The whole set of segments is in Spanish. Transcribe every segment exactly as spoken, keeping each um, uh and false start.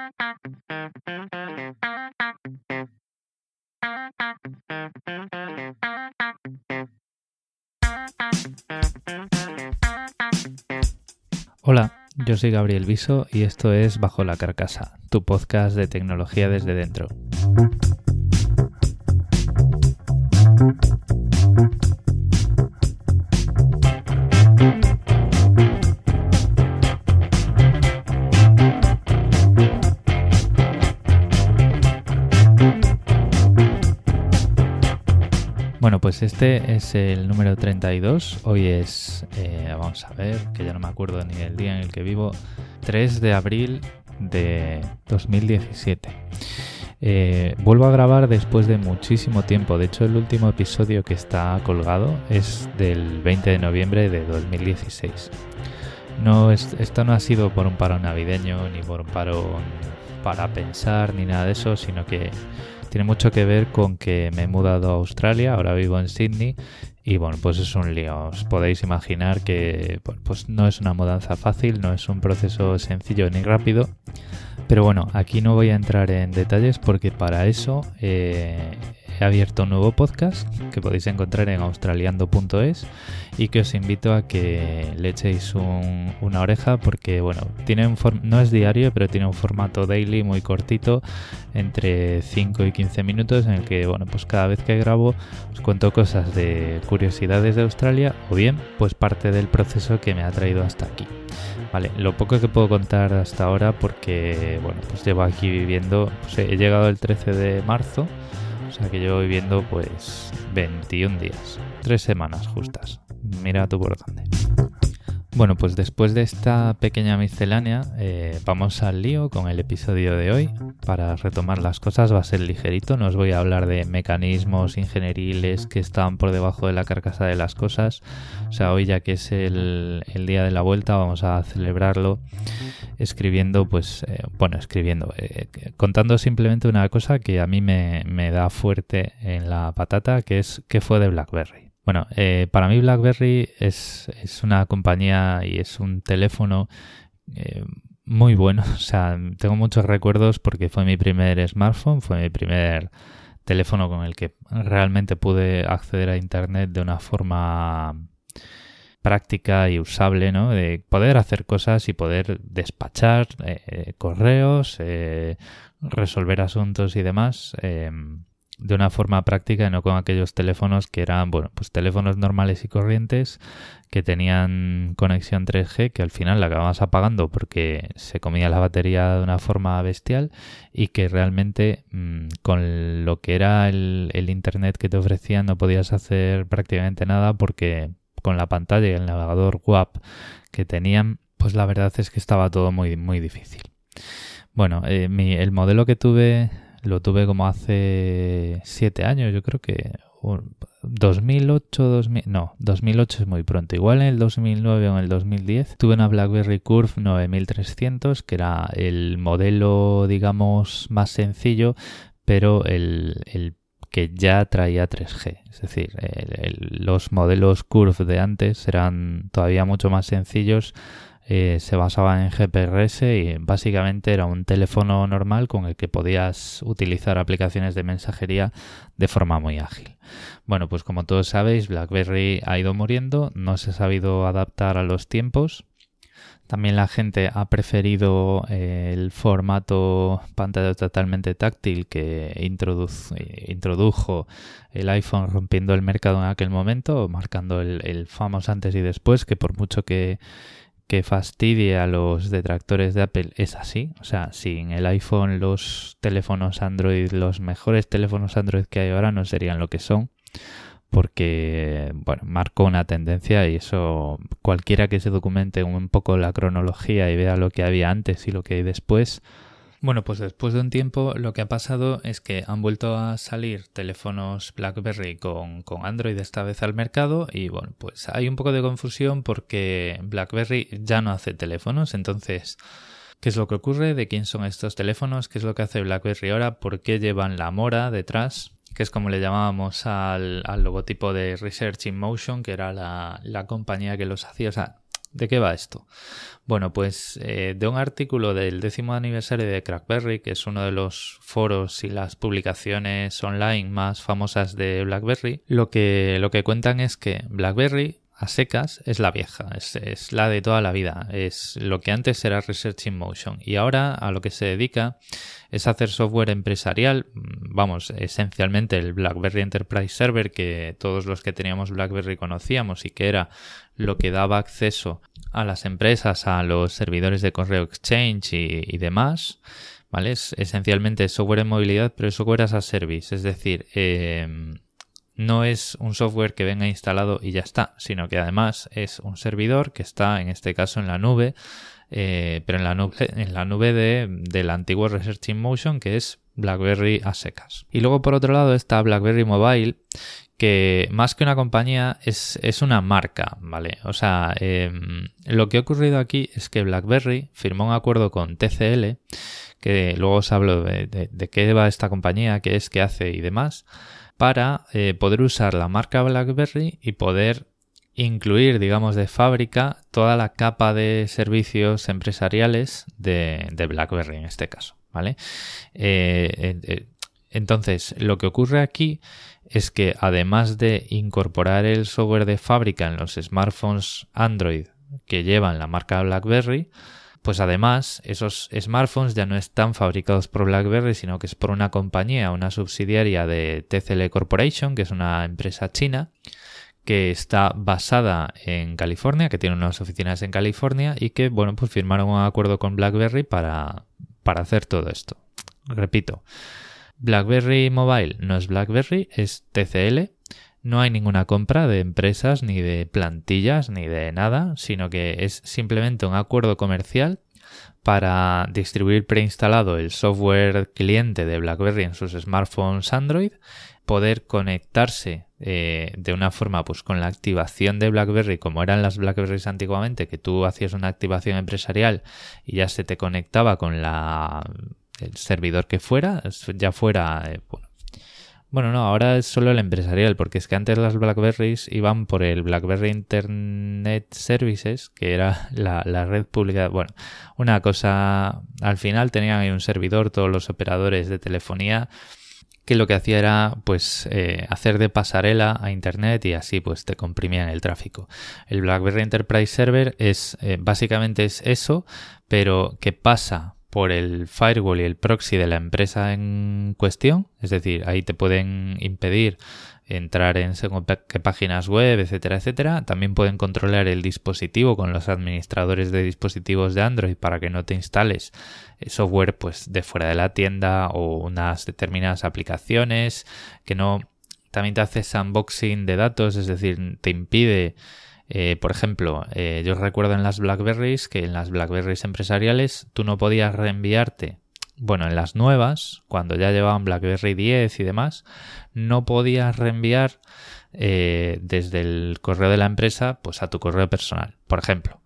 Hola, yo soy Gabriel Viso y esto es Bajo la Carcasa, tu podcast de tecnología desde dentro. Bueno, pues este es el número treinta y dos. Hoy es, eh, vamos a ver, que ya no me acuerdo ni del día en el que vivo, tres de abril de dos mil diecisiete. Eh, vuelvo a grabar después de muchísimo tiempo. De hecho, el último episodio que está colgado es del veinte de noviembre de dos mil dieciséis. No, es, esto no ha sido por un parón navideño, ni por un parón para pensar, ni nada de eso, sino que tiene mucho que ver con que me he mudado a Australia, ahora vivo en Sydney y bueno, pues es un lío. Os podéis imaginar que pues no es una mudanza fácil, no es un proceso sencillo ni rápido, pero bueno, aquí no voy a entrar en detalles porque para eso eh, he abierto un nuevo podcast que podéis encontrar en australiando punto es y que os invito a que le echéis un, una oreja porque bueno, tiene un form- no es diario, pero tiene un formato daily muy cortito, entre cinco y quince minutos, en el que bueno, pues cada vez que grabo os cuento cosas de curiosidades de Australia o bien pues parte del proceso que me ha traído hasta aquí. Vale, lo poco que puedo contar hasta ahora porque bueno, pues llevo aquí viviendo, pues he llegado el trece de marzo, o sea que llevo viviendo pues veintiún días, tres semanas justas. Mira tú por dónde. Bueno, pues después de esta pequeña miscelánea, eh, vamos al lío con el episodio de hoy. Para retomar las cosas va a ser ligerito, no os voy a hablar de mecanismos ingenieriles que están por debajo de la carcasa de las cosas. O sea, hoy ya que es el, el día de la vuelta, vamos a celebrarlo escribiendo, pues, eh, bueno, escribiendo, eh, contando simplemente una cosa que a mí me, me da fuerte en la patata, que es qué fue de BlackBerry. Bueno, eh, para mí BlackBerry es, es una compañía y es un teléfono eh, muy bueno. O sea, tengo muchos recuerdos porque fue mi primer smartphone, fue mi primer teléfono con el que realmente pude acceder a internet de una forma práctica y usable, ¿no? De poder hacer cosas y poder despachar eh, correos, eh, resolver asuntos y demás. Eh, de una forma práctica y no con aquellos teléfonos que eran, bueno, pues teléfonos normales y corrientes que tenían conexión tres G que al final la acababas apagando porque se comía la batería de una forma bestial y que realmente mmm, con lo que era el, el internet que te ofrecían no podías hacer prácticamente nada porque con la pantalla y el navegador W A P que tenían, pues la verdad es que estaba todo muy, muy difícil. Bueno, eh, mi, el modelo que tuve lo tuve como hace siete años, yo creo que dos mil ocho, dos mil, no, dos mil ocho es muy pronto. Igual en el dos mil nueve o en el dos mil diez tuve una BlackBerry Curve nueve mil trescientos, que era el modelo, digamos, más sencillo, pero el, el que ya traía tres G. Es decir, el, el, los modelos Curve de antes eran todavía mucho más sencillos. Eh, se basaba en G P R S y básicamente era un teléfono normal con el que podías utilizar aplicaciones de mensajería de forma muy ágil. Bueno, pues como todos sabéis, BlackBerry ha ido muriendo, no se ha sabido adaptar a los tiempos. También la gente ha preferido eh, el formato pantalla totalmente táctil que introduce, introdujo el iPhone rompiendo el mercado en aquel momento, marcando el, el famoso antes y después, que por mucho que que fastidie a los detractores de Apple es así. O sea, sin el iPhone los teléfonos Android, los mejores teléfonos Android que hay ahora no serían lo que son, porque, bueno, marcó una tendencia y eso cualquiera que se documente un poco la cronología y vea lo que había antes y lo que hay después. Bueno, pues después de un tiempo lo que ha pasado es que han vuelto a salir teléfonos BlackBerry con, con Android esta vez al mercado y bueno, pues hay un poco de confusión porque BlackBerry ya no hace teléfonos. Entonces, ¿qué es lo que ocurre? ¿De quién son estos teléfonos? ¿Qué es lo que hace BlackBerry ahora? ¿Por qué llevan la mora detrás? Que es como le llamábamos al, al logotipo de Research in Motion, que era la, la compañía que los hacía. O sea, ¿De qué va esto? Bueno, pues eh, de un artículo del décimo aniversario de Crackberry, que es uno de los foros y las publicaciones online más famosas de BlackBerry, lo que, lo que cuentan es que BlackBerry a secas es la vieja, es, es la de toda la vida, es lo que antes era Research in Motion y ahora a lo que se dedica es hacer software empresarial, vamos, esencialmente el BlackBerry Enterprise Server que todos los que teníamos BlackBerry conocíamos y que era lo que daba acceso a las empresas, a los servidores de correo Exchange y, y demás, ¿vale? Es esencialmente software en movilidad, pero es software as a service, es decir, eh, no es un software que venga instalado y ya está, sino que además es un servidor que está, en este caso, en la nube, eh, pero en la nube, en la nube de, del antiguo Research in Motion, que es BlackBerry a secas. Y luego, por otro lado, está BlackBerry Mobile, que más que una compañía es, es una marca, ¿vale? O sea, eh, lo que ha ocurrido aquí es que BlackBerry firmó un acuerdo con T C L, que luego os hablo de, de, de qué va esta compañía, qué es, qué hace y demás, para eh, poder usar la marca BlackBerry y poder incluir, digamos, de fábrica toda la capa de servicios empresariales de, de BlackBerry en este caso, ¿vale? Eh, eh, entonces, lo que ocurre aquí es que además de incorporar el software de fábrica en los smartphones Android que llevan la marca BlackBerry, pues además esos smartphones ya no están fabricados por BlackBerry, sino que es por una compañía, una subsidiaria de T C L Corporation, que es una empresa china que está basada en California, que tiene unas oficinas en California y que, bueno, pues firmaron un acuerdo con BlackBerry para, para hacer todo esto. Repito, BlackBerry Mobile no es BlackBerry, es T C L. No hay ninguna compra de empresas, ni de plantillas, ni de nada, sino que es simplemente un acuerdo comercial para distribuir preinstalado el software cliente de BlackBerry en sus smartphones Android, poder conectarse eh, de una forma pues con la activación de BlackBerry, como eran las BlackBerrys antiguamente, que tú hacías una activación empresarial y ya se te conectaba con la, el servidor que fuera, ya fuera... Eh, bueno, Bueno, no, ahora es solo el empresarial, porque es que antes las BlackBerrys iban por el BlackBerry Internet Services, que era la, la red pública. Bueno, una cosa, al final tenían ahí un servidor, todos los operadores de telefonía, que lo que hacía era pues eh, hacer de pasarela a Internet y así pues te comprimían el tráfico. El BlackBerry Enterprise Server es eh, básicamente es eso, pero que pasa por el firewall y el proxy de la empresa en cuestión, es decir, ahí te pueden impedir entrar en según qué páginas web, etcétera, etcétera. También pueden controlar el dispositivo con los administradores de dispositivos de Android para que no te instales software pues de fuera de la tienda o unas determinadas aplicaciones, que no, también te hace sandboxing de datos, es decir, te impide... Eh, por ejemplo, eh, yo recuerdo en las BlackBerrys que en las BlackBerrys empresariales tú no podías reenviarte, bueno, en las nuevas, cuando ya llevaban BlackBerry diez y demás, no podías reenviar eh, desde el correo de la empresa pues a tu correo personal, por ejemplo,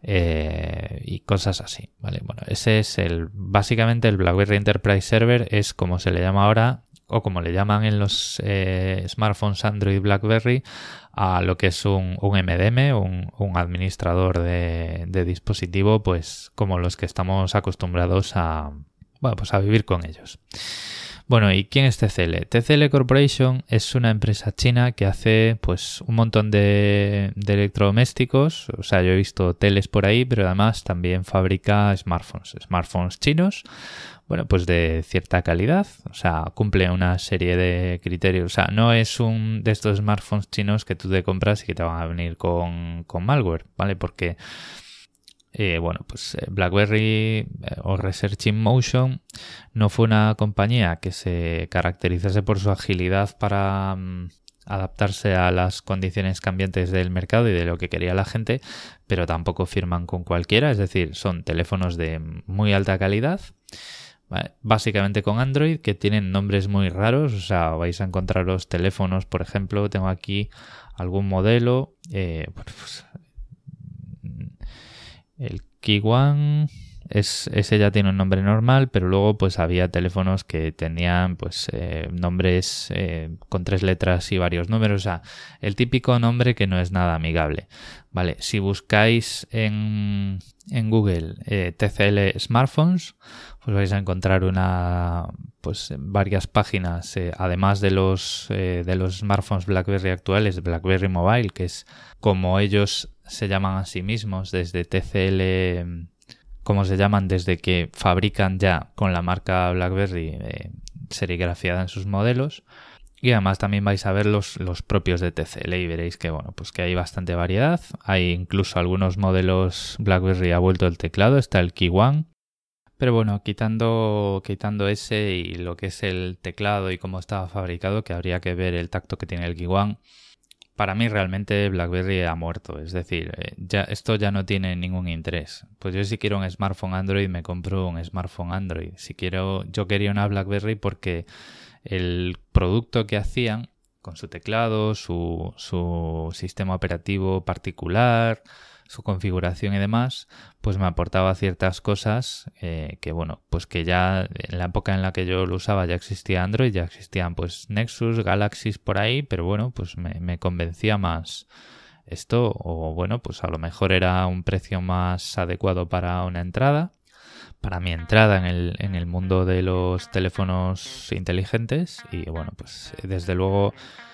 eh, y cosas así, ¿vale? Bueno, ese es el, básicamente el BlackBerry Enterprise Server es como se le llama ahora, o como le llaman en los eh, smartphones Android BlackBerry, a lo que es un, un M D M, un, un administrador de, de dispositivo, pues como los que estamos acostumbrados a, bueno, pues a vivir con ellos. Bueno, ¿y quién es T C L? T C L Corporation es una empresa china que hace pues un montón de, de electrodomésticos, o sea, yo he visto teles por ahí, pero además también fabrica smartphones, smartphones chinos, bueno, pues de cierta calidad, o sea, cumple una serie de criterios, o sea, no es un de estos smartphones chinos que tú te compras y que te van a venir con, con malware, ¿vale? Porque, eh, bueno, pues BlackBerry eh, o Research in Motion no fue una compañía que se caracterizase por su agilidad para um, adaptarse a las condiciones cambiantes del mercado y de lo que quería la gente, pero tampoco firman con cualquiera, es decir, son teléfonos de muy alta calidad, ¿vale? Básicamente con Android, que tienen nombres muy raros, o sea, vais a encontrar los teléfonos, por ejemplo, tengo aquí algún modelo, eh, bueno, pues, el Kiwan, Es, ese ya tiene un nombre normal, pero luego pues había teléfonos que tenían pues eh, nombres eh, con tres letras y varios números, o sea, el típico nombre que no es nada amigable. Vale, si buscáis en, en Google eh, T C L Smartphones, pues vais a encontrar una pues varias páginas, eh, además de los eh, de los smartphones BlackBerry actuales, BlackBerry Mobile, que es como ellos se llaman a sí mismos desde T C L, como se llaman desde que fabrican ya con la marca BlackBerry eh, serigrafiada en sus modelos. Y además también vais a ver los, los propios de T C L y veréis que bueno, pues que hay bastante variedad. Hay incluso algunos modelos BlackBerry ha vuelto el teclado, está el Key One. Pero bueno, quitando, quitando ese y lo que es el teclado y cómo estaba fabricado, que habría que ver el tacto que tiene el Key One, para mí realmente BlackBerry ha muerto. Es decir, ya, esto ya no tiene ningún interés. Pues yo si quiero un smartphone Android me compro un smartphone Android. Si quiero, yo quería una BlackBerry porque el producto que hacían con su teclado, su, su sistema operativo particular, su configuración y demás, pues me aportaba ciertas cosas eh, que bueno, pues que ya en la época en la que yo lo usaba ya existía Android, ya existían pues Nexus, Galaxy por ahí, pero bueno, pues me, me convencía más esto, o bueno, pues a lo mejor era un precio más adecuado para una entrada, para mi entrada en el, en el mundo de los teléfonos inteligentes. Y bueno, pues desde luego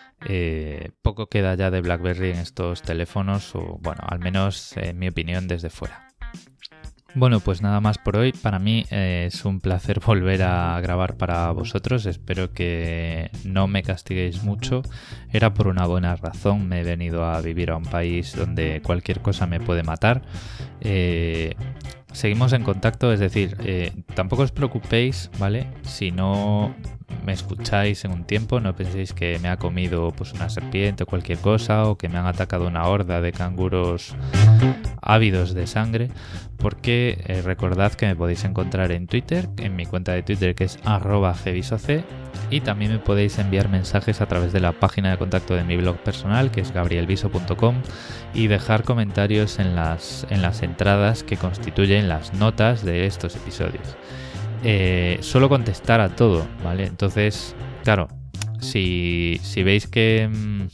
eh, poco queda ya de BlackBerry en estos teléfonos, o bueno, al menos en mi opinión desde fuera. Bueno, pues nada más por hoy. Para mí eh, es un placer volver a grabar para vosotros. Espero que no me castiguéis mucho. Era por una buena razón. Me he venido a vivir a un país donde cualquier cosa me puede matar. Eh, seguimos en contacto, es decir, eh, tampoco os preocupéis, ¿vale? Si no me escucháis en un tiempo, no penséis que me ha comido pues una serpiente o cualquier cosa, o que me han atacado una horda de canguros ávidos de sangre, porque eh, recordad que me podéis encontrar en Twitter, en mi cuenta de Twitter que es arroba gvisoc, y también me podéis enviar mensajes a través de la página de contacto de mi blog personal, que es gabriel viso punto com, y dejar comentarios en las, en las entradas que constituyen las notas de estos episodios. Eh, solo contestar a todo, ¿vale? Entonces, claro, si, si veis que,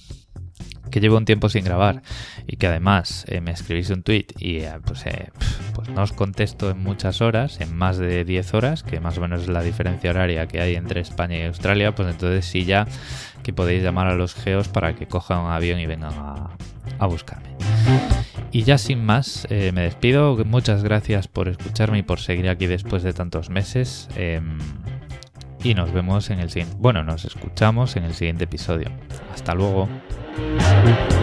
que llevo un tiempo sin grabar y que además eh, me escribís un tweet y eh, pues, eh, pues no os contesto en muchas horas, en más de diez horas, que más o menos es la diferencia horaria que hay entre España y Australia, pues entonces sí ya que podéis llamar a los geos para que cojan un avión y vengan a, a buscarme. Y ya sin más, eh, me despido. Muchas gracias por escucharme y por seguir aquí después de tantos meses. Eh, y nos vemos en el siguiente... Bueno, nos escuchamos en el siguiente episodio. Hasta luego.